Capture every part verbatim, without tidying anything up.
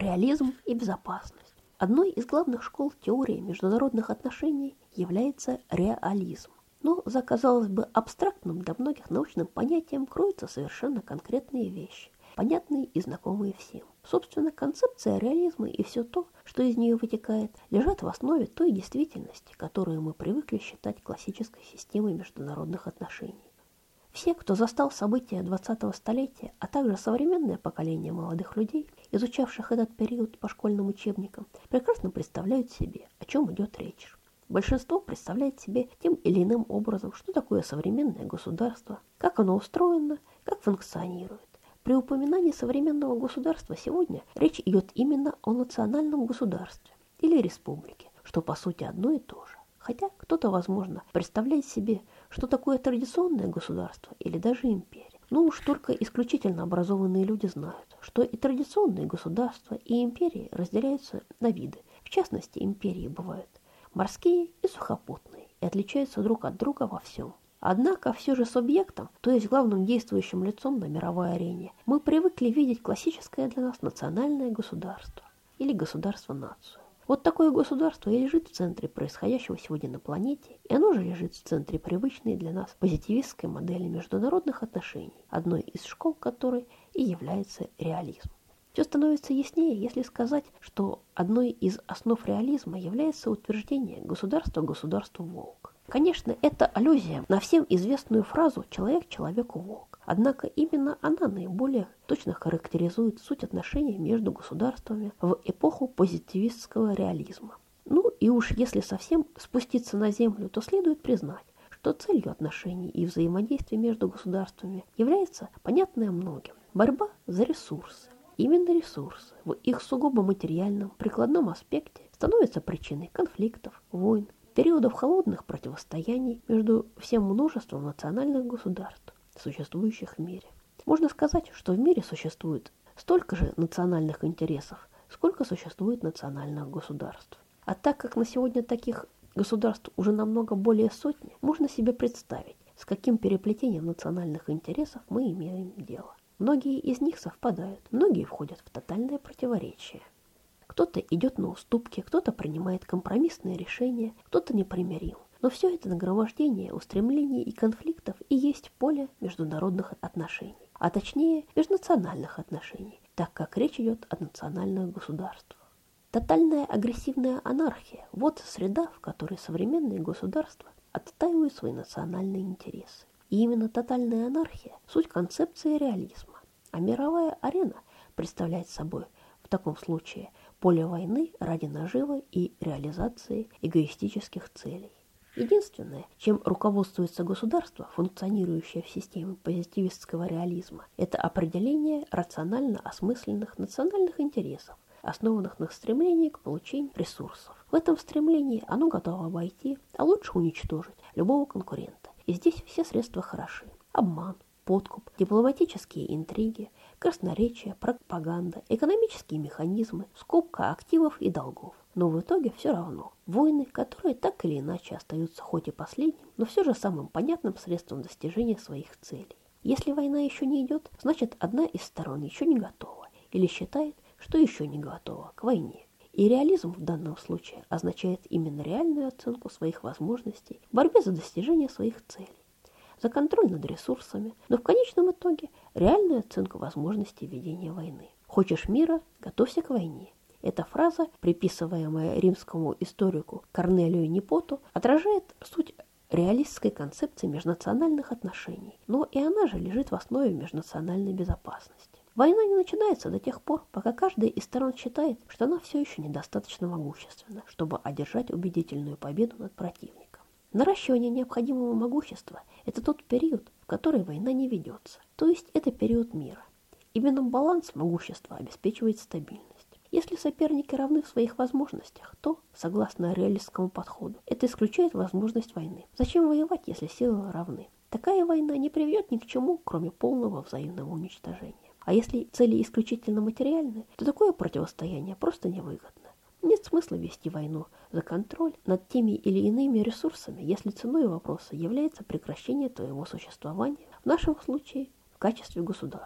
Реализм и безопасность. Одной из главных школ теории международных отношений является реализм. Но за, казалось бы, абстрактным для многих научным понятием кроются совершенно конкретные вещи, понятные и знакомые всем. Собственно, концепция реализма и все то, что из нее вытекает, лежат в основе той действительности, которую мы привыкли считать классической системой международных отношений. Все, кто застал события двадцатого столетия, а также современное поколение молодых людей, изучавших этот период по школьным учебникам, прекрасно представляют себе, о чем идет речь. Большинство представляет себе тем или иным образом, что такое современное государство, как оно устроено, как функционирует. При упоминании современного государства сегодня речь идет именно о национальном государстве или республике, что по сути одно и то же. Хотя кто-то, возможно, представляет себе, что такое традиционное государство или даже империя. Но уж только исключительно образованные люди знают, что и традиционные государства, и империи разделяются на виды. В частности, империи бывают морские и сухопутные, и отличаются друг от друга во всем. Однако все же субъектом, то есть главным действующим лицом на мировой арене, мы привыкли видеть классическое для нас национальное государство или государство-нацию. Вот такое государство и лежит в центре происходящего сегодня на планете, и оно же лежит в центре привычной для нас позитивистской модели международных отношений, одной из школ которой и является реализм. Все становится яснее, если сказать, что одной из основ реализма является утверждение «государство государству волк». Конечно, это аллюзия на всем известную фразу «человек человеку волк». Однако именно она наиболее точно характеризует суть отношений между государствами в эпоху позитивистского реализма. Ну и уж если совсем спуститься на землю, то следует признать, что целью отношений и взаимодействия между государствами является понятная многим – борьба за ресурсы. Именно ресурсы в их сугубо материальном, прикладном аспекте становятся причиной конфликтов, войн, периодов холодных противостояний между всем множеством национальных государств, существующих в мире. Можно сказать, что в мире существует столько же национальных интересов, сколько существует национальных государств. А так как на сегодня таких государств уже намного более сотни, можно себе представить, с каким переплетением национальных интересов мы имеем дело. Многие из них совпадают, многие входят в тотальное противоречие. Кто-то идет на уступки, кто-то принимает компромиссные решения, кто-то непримирим. Но все это нагромождение устремлений и конфликтов и есть поле международных отношений, а точнее межнациональных отношений, так как речь идет о национальных государствах. Тотальная агрессивная анархия – вот среда, в которой современные государства отстаивают свои национальные интересы. И именно тотальная анархия – суть концепции реализма, а мировая арена представляет собой в таком случае поле войны ради наживы и реализации эгоистических целей. Единственное, чем руководствуется государство, функционирующее в системе позитивистского реализма, это определение рационально осмысленных национальных интересов, основанных на стремлении к получению ресурсов. В этом стремлении оно готово обойти, а лучше уничтожить любого конкурента. И здесь все средства хороши. Обман, подкуп, дипломатические интриги, красноречие, пропаганда, экономические механизмы, скупка активов и долгов. Но в итоге все равно. Войны, которые так или иначе остаются хоть и последним, но все же самым понятным средством достижения своих целей. Если война еще не идет, значит одна из сторон еще не готова или считает, что еще не готова к войне. И реализм в данном случае означает именно реальную оценку своих возможностей в борьбе за достижение своих целей, за контроль над ресурсами, но в конечном итоге реальную оценку возможностей ведения войны. Хочешь мира – готовься к войне. Эта фраза, приписываемая римскому историку Корнелию Непоту, отражает суть реалистской концепции межнациональных отношений, но и она же лежит в основе межнациональной безопасности. Война не начинается до тех пор, пока каждая из сторон считает, что она все еще недостаточно могущественна, чтобы одержать убедительную победу над противником. Наращивание необходимого могущества – это тот период, в который война не ведется, то есть это период мира. Именно баланс могущества обеспечивает стабильность. Если соперники равны в своих возможностях, то, согласно реалистскому подходу, это исключает возможность войны. Зачем воевать, если силы равны? Такая война не приведет ни к чему, кроме полного взаимного уничтожения. А если цели исключительно материальные, то такое противостояние просто невыгодно. Нет смысла вести войну за контроль над теми или иными ресурсами, если ценой вопроса является прекращение твоего существования, в нашем случае в качестве государства.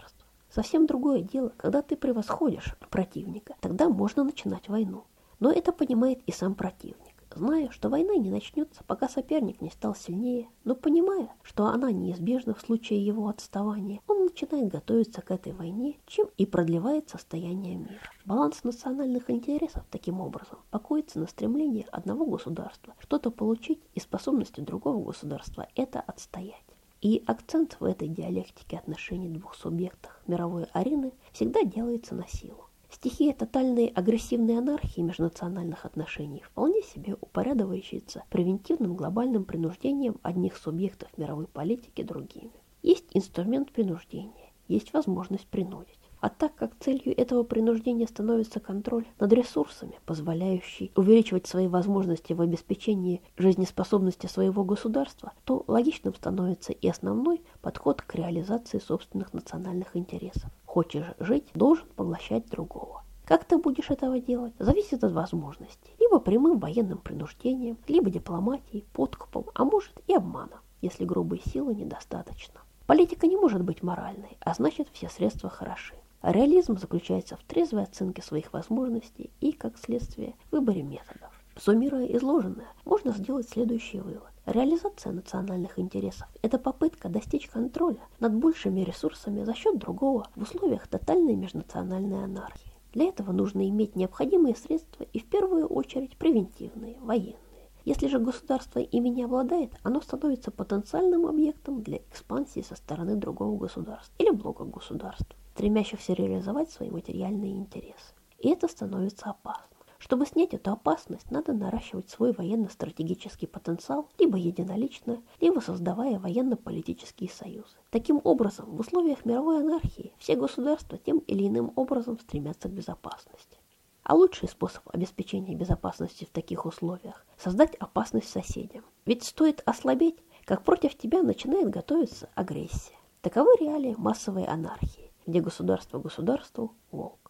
Совсем другое дело, когда ты превосходишь противника, тогда можно начинать войну. Но это понимает и сам противник. Зная, что война не начнется, пока соперник не стал сильнее, но понимая, что она неизбежна в случае его отставания, он начинает готовиться к этой войне, чем и продлевает состояние мира. Баланс национальных интересов, таким образом, покоится на стремлении одного государства что-то получить и способности другого государства это отстоять. И акцент в этой диалектике отношений двух субъектов мировой арены всегда делается на силу. Стихия тотальной агрессивной анархии межнациональных отношений вполне себе упорядочивается превентивным глобальным принуждением одних субъектов мировой политики другими. Есть инструмент принуждения, есть возможность принудить. А так как целью этого принуждения становится контроль над ресурсами, позволяющий увеличивать свои возможности в обеспечении жизнеспособности своего государства, то логичным становится и основной подход к реализации собственных национальных интересов. Хочешь жить, должен поглощать другого. Как ты будешь этого делать, зависит от возможностей. Либо прямым военным принуждением, либо дипломатией, подкупом, а может и обманом, если грубой силы недостаточно. Политика не может быть моральной, а значит все средства хороши. Реализм заключается в трезвой оценке своих возможностей и, как следствие, выборе методов. Суммируя изложенное, можно сделать следующий вывод. Реализация национальных интересов – это попытка достичь контроля над большими ресурсами за счет другого в условиях тотальной межнациональной анархии. Для этого нужно иметь необходимые средства и в первую очередь превентивные, военные. Если же государство ими не обладает, оно становится потенциальным объектом для экспансии со стороны другого государства или блока государств, стремящихся реализовать свои материальные интересы. И это становится опасно. Чтобы снять эту опасность, надо наращивать свой военно-стратегический потенциал либо единолично, либо создавая военно-политические союзы. Таким образом, в условиях мировой анархии все государства тем или иным образом стремятся к безопасности. А лучший способ обеспечения безопасности в таких условиях – создать опасность соседям. Ведь стоит ослабеть, как против тебя начинает готовиться агрессия. Таковы реалии массовой анархии, где государство государству – волк.